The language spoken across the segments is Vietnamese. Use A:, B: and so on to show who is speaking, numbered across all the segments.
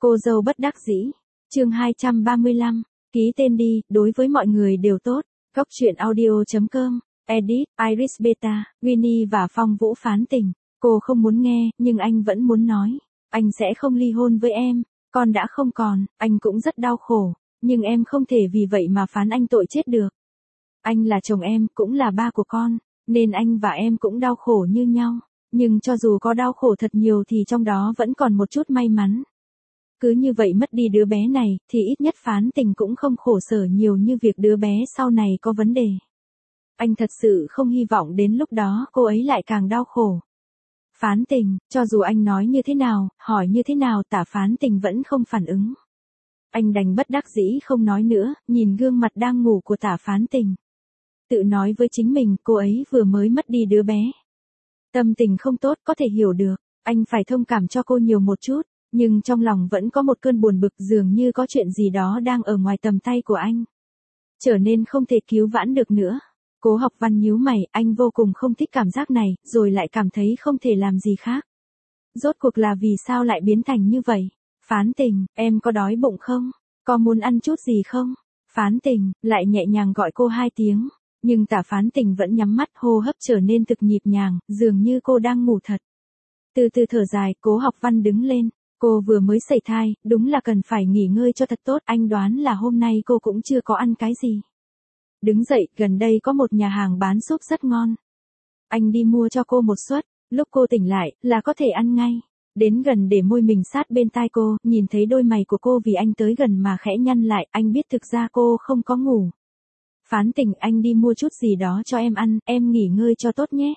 A: Cô dâu bất đắc dĩ. Chương 235. Ký tên đi, đối với mọi người đều tốt. Góc truyện audio.com. Edit, Iris Beta, Winnie và Phong Vũ phán tình. Cô không muốn nghe, nhưng anh vẫn muốn nói. Anh sẽ không ly hôn với em. Con đã không còn, anh cũng rất đau khổ. Nhưng em không thể vì vậy mà phán anh tội chết được. Anh là chồng em, cũng là ba của con. Nên anh và em cũng đau khổ như nhau. Nhưng cho dù có đau khổ thật nhiều thì trong đó vẫn còn một chút may mắn. Cứ như vậy mất đi đứa bé này, thì ít nhất phán tình cũng không khổ sở nhiều như việc đứa bé sau này có vấn đề. Anh thật sự không hy vọng đến lúc đó cô ấy lại càng đau khổ. Phán tình, cho dù anh nói như thế nào, hỏi như thế nào Tả Phán Tình vẫn không phản ứng. Anh đành bất đắc dĩ không nói nữa, nhìn gương mặt đang ngủ của Tả Phán Tình. Tự nói với chính mình, cô ấy vừa mới mất đi đứa bé. Tâm tình không tốt có thể hiểu được, anh phải thông cảm cho cô nhiều một chút. Nhưng trong lòng vẫn có một cơn buồn bực dường như có chuyện gì đó đang ở ngoài tầm tay của anh. Trở nên không thể cứu vãn được nữa. Cố Học Văn nhíu mày, anh vô cùng không thích cảm giác này, rồi lại cảm thấy không thể làm gì khác. Rốt cuộc là vì sao lại biến thành như vậy? Phán Tình, em có đói bụng không? Có muốn ăn chút gì không? Phán Tình, lại nhẹ nhàng gọi cô 2 tiếng. Nhưng Tả Phán Tình vẫn nhắm mắt, hô hấp trở nên thực nhịp nhàng, dường như cô đang ngủ thật. Từ từ thở dài, Cố Học Văn đứng lên. Cô vừa mới sẩy thai, đúng là cần phải nghỉ ngơi cho thật tốt, anh đoán là hôm nay cô cũng chưa có ăn cái gì. Đứng dậy, gần đây có một nhà hàng bán súp rất ngon. Anh đi mua cho cô một suất, lúc cô tỉnh lại, là có thể ăn ngay. Đến gần để môi mình sát bên tai cô, nhìn thấy đôi mày của cô vì anh tới gần mà khẽ nhăn lại, anh biết thực ra cô không có ngủ. Phán Tình, anh đi mua chút gì đó cho em ăn, em nghỉ ngơi cho tốt nhé.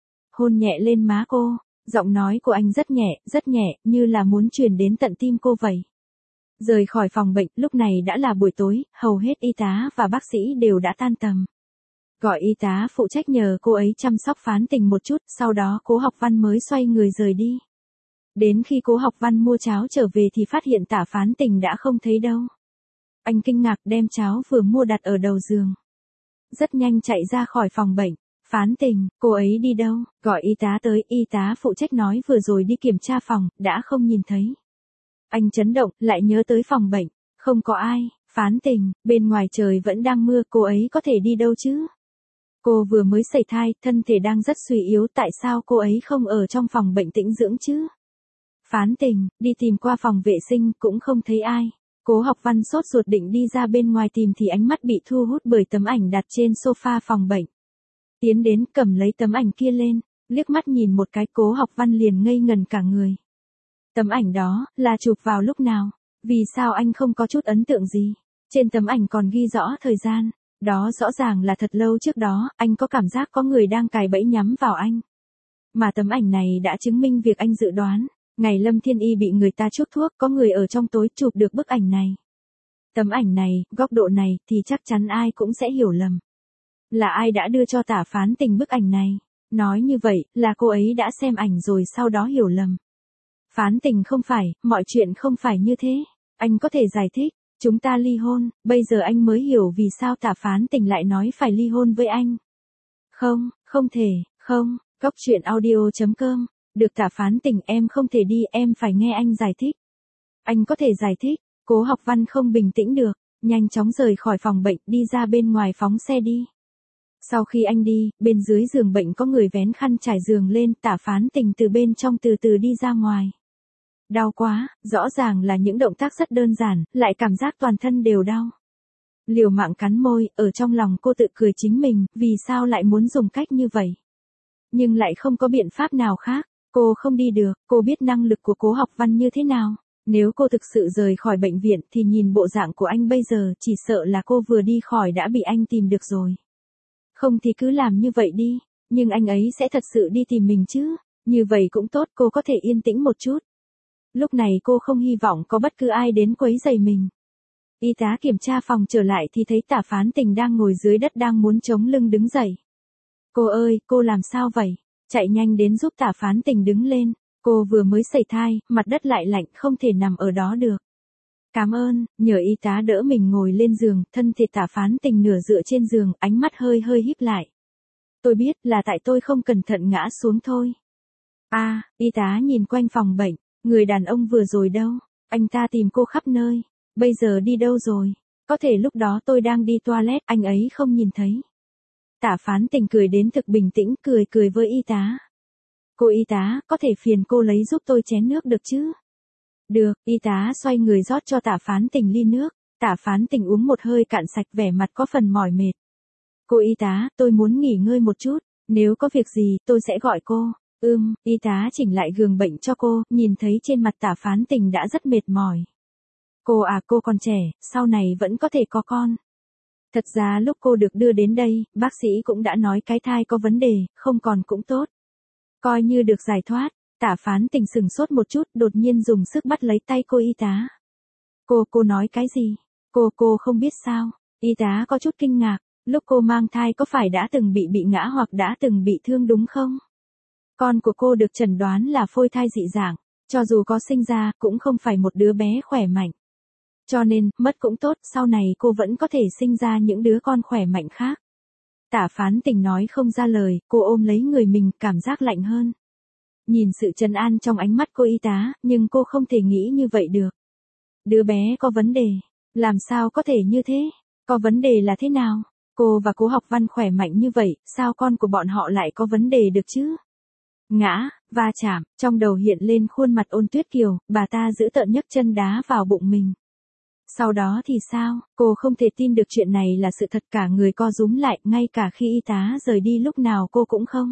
A: Hôn nhẹ lên má cô. Giọng nói của anh rất nhẹ, như là muốn truyền đến tận tim cô vậy. Rời khỏi phòng bệnh, lúc này đã là buổi tối, hầu hết y tá và bác sĩ đều đã tan tầm. Gọi y tá phụ trách nhờ cô ấy chăm sóc Phán Tình một chút, sau đó Cố Học Văn mới xoay người rời đi. Đến khi Cố Học Văn mua cháo trở về thì phát hiện Tả Phán Tình đã không thấy đâu. Anh kinh ngạc đem cháo vừa mua đặt ở đầu giường. Rất nhanh chạy ra khỏi phòng bệnh. Phán Tình, cô ấy đi đâu? Gọi y tá tới, y tá phụ trách nói vừa rồi đi kiểm tra phòng, đã không nhìn thấy. Anh chấn động, lại nhớ tới phòng bệnh, không có ai. Phán Tình, bên ngoài trời vẫn đang mưa, cô ấy có thể đi đâu chứ? Cô vừa mới sẩy thai, thân thể đang rất suy yếu, tại sao cô ấy không ở trong phòng bệnh tĩnh dưỡng chứ? Phán Tình, đi tìm qua phòng vệ sinh, cũng không thấy ai. Cố Học Văn sốt ruột định đi ra bên ngoài tìm thì ánh mắt bị thu hút bởi tấm ảnh đặt trên sofa phòng bệnh. Tiến đến cầm lấy tấm ảnh kia lên, liếc mắt nhìn một cái, Cố Học Văn liền ngây ngần cả người. Tấm ảnh đó, là chụp vào lúc nào? Vì sao anh không có chút ấn tượng gì? Trên tấm ảnh còn ghi rõ thời gian. Đó rõ ràng là thật lâu trước đó, anh có cảm giác có người đang cài bẫy nhắm vào anh. Mà tấm ảnh này đã chứng minh việc anh dự đoán. Ngày Lâm Thiên Y bị người ta chuốc thuốc, có người ở trong tối chụp được bức ảnh này. Tấm ảnh này, góc độ này, thì chắc chắn ai cũng sẽ hiểu lầm. Là ai đã đưa cho Tả Phán Tình bức ảnh này? Nói như vậy, là cô ấy đã xem ảnh rồi sau đó hiểu lầm. Phán Tình không phải, mọi chuyện không phải như thế. Anh có thể giải thích, chúng ta ly hôn, bây giờ anh mới hiểu vì sao Tả Phán Tình lại nói phải ly hôn với anh. Không, không thể, không, góc truyện audio.com. Được Tả Phán Tình, em không thể đi, em phải nghe anh giải thích. Anh có thể giải thích, Cố Học Văn không bình tĩnh được, nhanh chóng rời khỏi phòng bệnh, đi ra bên ngoài phóng xe đi. Sau khi anh đi, bên dưới giường bệnh có người vén khăn trải giường lên, Tả Phán Tình từ bên trong từ từ đi ra ngoài. Đau quá, rõ ràng là những động tác rất đơn giản, lại cảm giác toàn thân đều đau. Liều mạng cắn môi, ở trong lòng cô tự cười chính mình, vì sao lại muốn dùng cách như vậy. Nhưng lại không có biện pháp nào khác, cô không đi được, cô biết năng lực của Cố Học Văn như thế nào. Nếu cô thực sự rời khỏi bệnh viện thì nhìn bộ dạng của anh bây giờ, chỉ sợ là cô vừa đi khỏi đã bị anh tìm được rồi. Không thì cứ làm như vậy đi, nhưng anh ấy sẽ thật sự đi tìm mình chứ, như vậy cũng tốt, cô có thể yên tĩnh một chút. Lúc này cô không hy vọng có bất cứ ai đến quấy rầy mình. Y tá kiểm tra phòng trở lại thì thấy Tả Phán Tình đang ngồi dưới đất đang muốn chống lưng đứng dậy. Cô ơi, cô làm sao vậy? Chạy nhanh đến giúp Tả Phán Tình đứng lên, cô vừa mới sẩy thai, mặt đất lại lạnh, không thể nằm ở đó được. Cảm ơn, nhờ y tá đỡ mình ngồi lên giường, thân thể Tả Phán Tình nửa dựa trên giường, ánh mắt hơi híp lại. Tôi biết là tại tôi không cẩn thận ngã xuống thôi. Y tá nhìn quanh phòng bệnh, người đàn ông vừa rồi đâu? Anh ta tìm cô khắp nơi. Bây giờ đi đâu rồi? Có thể lúc đó tôi đang đi toilet, anh ấy không nhìn thấy. Tả Phán Tình cười đến thực bình tĩnh, cười với y tá. Cô y tá, có thể phiền cô lấy giúp tôi chén nước được chứ? Được, y tá xoay người rót cho Tả Phán Tình ly nước. Tả Phán Tình uống một hơi cạn sạch, vẻ mặt có phần mỏi mệt. Cô y tá, tôi muốn nghỉ ngơi một chút, nếu có việc gì tôi sẽ gọi cô. Y tá chỉnh lại giường bệnh cho cô, nhìn thấy trên mặt Tả Phán Tình đã rất mệt mỏi. Cô còn trẻ, sau này vẫn có thể có con. Thật ra lúc cô được đưa đến đây, bác sĩ cũng đã nói cái thai có vấn đề, không còn cũng tốt. Coi như được giải thoát. Tả Phán Tình sừng sốt một chút, đột nhiên dùng sức bắt lấy tay cô y tá. Cô nói cái gì? Cô không biết sao? Y tá có chút kinh ngạc, lúc cô mang thai có phải đã từng bị ngã hoặc đã từng bị thương đúng không? Con của cô được chẩn đoán là phôi thai dị dạng, cho dù có sinh ra, cũng không phải một đứa bé khỏe mạnh. Cho nên, mất cũng tốt, sau này cô vẫn có thể sinh ra những đứa con khỏe mạnh khác. Tả Phán Tình nói không ra lời, cô ôm lấy người mình, cảm giác lạnh hơn. Nhìn sự trấn an trong ánh mắt cô y tá, nhưng cô không thể nghĩ như vậy được. Đứa bé có vấn đề, làm sao có thể như thế? Có vấn đề là thế nào? Cô và Cố Học Văn khỏe mạnh như vậy, sao con của bọn họ lại có vấn đề được chứ? Ngã, va chạm, trong đầu hiện lên khuôn mặt Ôn Tuyết Kiều, bà ta giữ tợn nhấc chân đá vào bụng mình. Sau đó thì sao? Cô không thể tin được chuyện này là sự thật, cả người co rúm lại, ngay cả khi y tá rời đi lúc nào cô cũng không.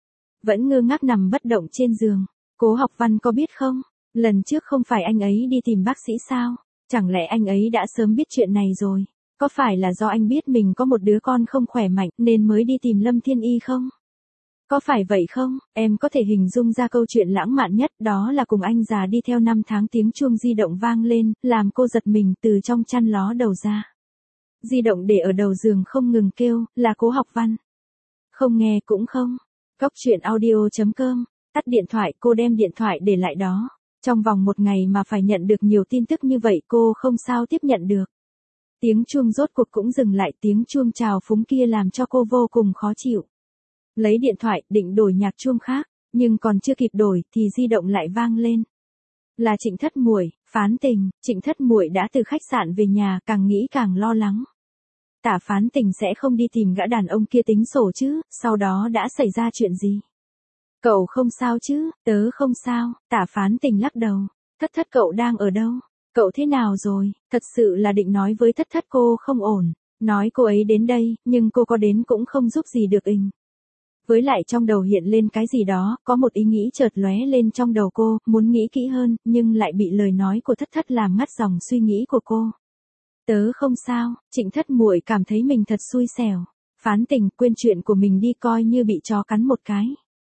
A: Vẫn ngơ ngác nằm bất động trên giường. Cố Học Văn có biết không? Lần trước không phải anh ấy đi tìm bác sĩ sao? Chẳng lẽ anh ấy đã sớm biết chuyện này rồi? Có phải là do anh biết mình có một đứa con không khỏe mạnh nên mới đi tìm Lâm Thiên Y không? Có phải vậy không? Em có thể hình dung ra câu chuyện lãng mạn nhất, đó là cùng anh già đi theo 5 tháng, tiếng chuông di động vang lên, làm cô giật mình từ trong chăn ló đầu ra. Di động để ở đầu giường không ngừng kêu, là Cố Học Văn. Không nghe cũng không. Góc truyện audio.com, tắt điện thoại, cô đem điện thoại để lại đó. Trong vòng một ngày mà phải nhận được nhiều tin tức như vậy cô không sao tiếp nhận được. Tiếng chuông rốt cuộc cũng dừng lại, tiếng chuông chào phúng kia làm cho cô vô cùng khó chịu. Lấy điện thoại, định đổi nhạc chuông khác, nhưng còn chưa kịp đổi thì di động lại vang lên. Là Trịnh Thất Muội. Phán Tình. Trịnh Thất Muội đã từ khách sạn về nhà, càng nghĩ càng lo lắng. Tả Phán Tình sẽ không đi tìm gã đàn ông kia tính sổ chứ, sau đó đã xảy ra chuyện gì? Cậu không sao chứ? Tớ không sao. Tả Phán Tình lắc đầu. Thất cậu đang ở đâu? Cậu thế nào rồi? Thật sự là định nói với Thất cô không ổn. Nói cô ấy đến đây, nhưng cô có đến cũng không giúp gì được inh. Với lại trong đầu hiện lên cái gì đó, có một ý nghĩ chợt lóe lên trong đầu cô, muốn nghĩ kỹ hơn, nhưng lại bị lời nói của Thất làm ngắt dòng suy nghĩ của cô. Tớ không sao. Trịnh Thất Muội cảm thấy mình thật xui xẻo. Phán Tình, quên chuyện của mình đi, coi như bị chó cắn một cái.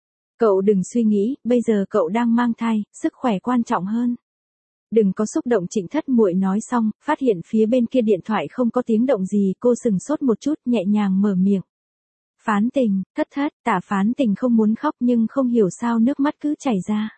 A: Cậu đừng suy nghĩ, bây giờ cậu đang mang thai, sức khỏe quan trọng hơn. Đừng có xúc động. Trịnh Thất Muội nói xong, phát hiện phía bên kia điện thoại không có tiếng động gì, cô sừng sốt một chút, nhẹ nhàng mở miệng. Phán Tình. Thất. Tả Phán Tình không muốn khóc nhưng không hiểu sao nước mắt cứ chảy ra.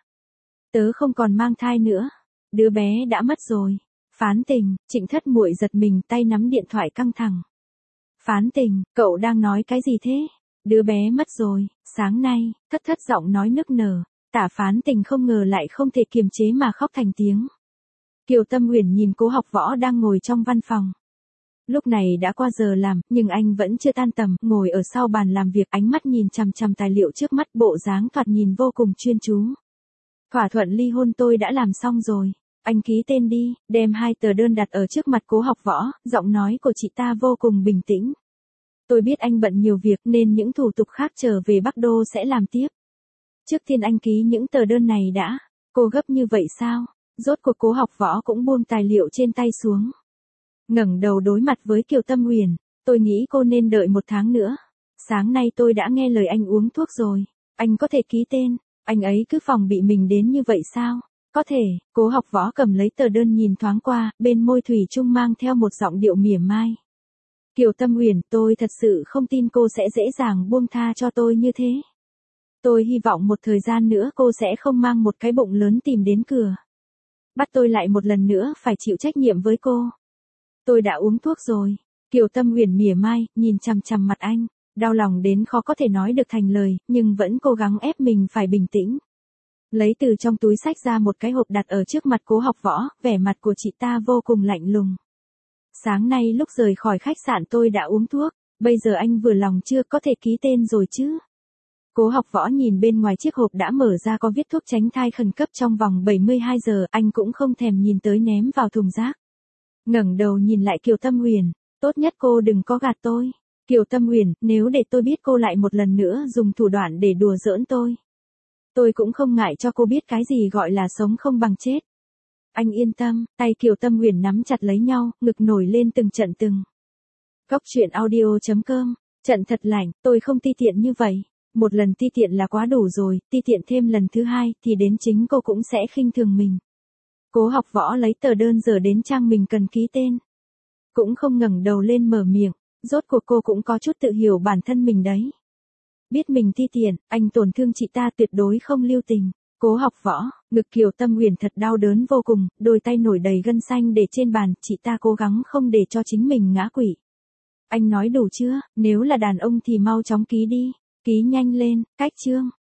A: Tớ không còn mang thai nữa. Đứa bé đã mất rồi. Phán Tình. Trịnh Thất Muội giật mình, tay nắm điện thoại căng thẳng. Phán Tình, cậu đang nói cái gì thế? Đứa bé mất rồi, sáng nay. Thất giọng nói nức nở. Tả Phán Tình không ngờ lại không thể kiềm chế mà khóc thành tiếng. Kiều Tâm Uyển nhìn Cố Học Võ đang ngồi trong văn phòng. Lúc này đã qua giờ làm, nhưng anh vẫn chưa tan tầm, ngồi ở sau bàn làm việc, ánh mắt nhìn chằm chằm tài liệu trước mắt, bộ dáng thoạt nhìn vô cùng chuyên chú. Thỏa thuận ly hôn tôi đã làm xong rồi. Anh ký tên đi, đem 2 tờ đơn đặt ở trước mặt Cố Học Võ, giọng nói của chị ta vô cùng bình tĩnh. Tôi biết anh bận nhiều việc nên những thủ tục khác trở về Bắc Đô sẽ làm tiếp. Trước tiên anh ký những tờ đơn này đã. Cô gấp như vậy sao? Rốt cuộc Cố Học Võ cũng buông tài liệu trên tay xuống. Ngẩng đầu đối mặt với Kiều Tâm Uyển, tôi nghĩ cô nên đợi 1 tháng nữa. Sáng nay tôi đã nghe lời anh uống thuốc rồi. Anh có thể ký tên. Anh ấy cứ phòng bị mình đến như vậy sao? Có thể. Cố Học Võ cầm lấy tờ đơn nhìn thoáng qua, bên môi thủy chung mang theo một giọng điệu mỉa mai. Kiều Tâm Uyển, tôi thật sự không tin cô sẽ dễ dàng buông tha cho tôi như thế. Tôi hy vọng một thời gian nữa cô sẽ không mang một cái bụng lớn tìm đến cửa. Bắt tôi lại một lần nữa phải chịu trách nhiệm với cô. Tôi đã uống thuốc rồi. Kiều Tâm Uyển mỉa mai, nhìn chằm chằm mặt anh, đau lòng đến khó có thể nói được thành lời, nhưng vẫn cố gắng ép mình phải bình tĩnh. Lấy từ trong túi xách ra một cái hộp đặt ở trước mặt Cố Học Võ, vẻ mặt của chị ta vô cùng lạnh lùng. Sáng nay lúc rời khỏi khách sạn tôi đã uống thuốc, bây giờ anh vừa lòng chưa, có thể ký tên rồi chứ? Cố Học Võ nhìn bên ngoài chiếc hộp đã mở ra có viết thuốc tránh thai khẩn cấp trong vòng 72 giờ, anh cũng không thèm nhìn tới ném vào thùng rác. Ngẩng đầu nhìn lại Kiều Tâm Huyền, tốt nhất cô đừng có gạt tôi. Kiều Tâm Huyền, nếu để tôi biết cô lại một lần nữa dùng thủ đoạn để đùa giỡn tôi cũng không ngại cho cô biết cái gì gọi là sống không bằng chết. Anh yên tâm, tay Kiều Tâm Huyền nắm chặt lấy nhau, ngực nổi lên từng trận từng. Góc truyện audio.com, trận thật lạnh, tôi không ti tiện như vậy. Một lần ti tiện là quá đủ rồi, ti tiện thêm lần thứ hai thì đến chính cô cũng sẽ khinh thường mình. Cố Học Võ lấy tờ đơn giờ đến trang mình cần ký tên. Cũng không ngẩng đầu lên mở miệng, rốt cuộc cô cũng có chút tự hiểu bản thân mình đấy. Biết mình ti tiện, anh tổn thương chị ta tuyệt đối không lưu tình. Cố Học Võ, ngực Kiều Tâm Huyền thật đau đớn vô cùng, đôi tay nổi đầy gân xanh để trên bàn, chị ta cố gắng không để cho chính mình ngã quỵ. Anh nói đủ chưa, nếu là đàn ông thì mau chóng ký đi, ký nhanh lên, cách chương.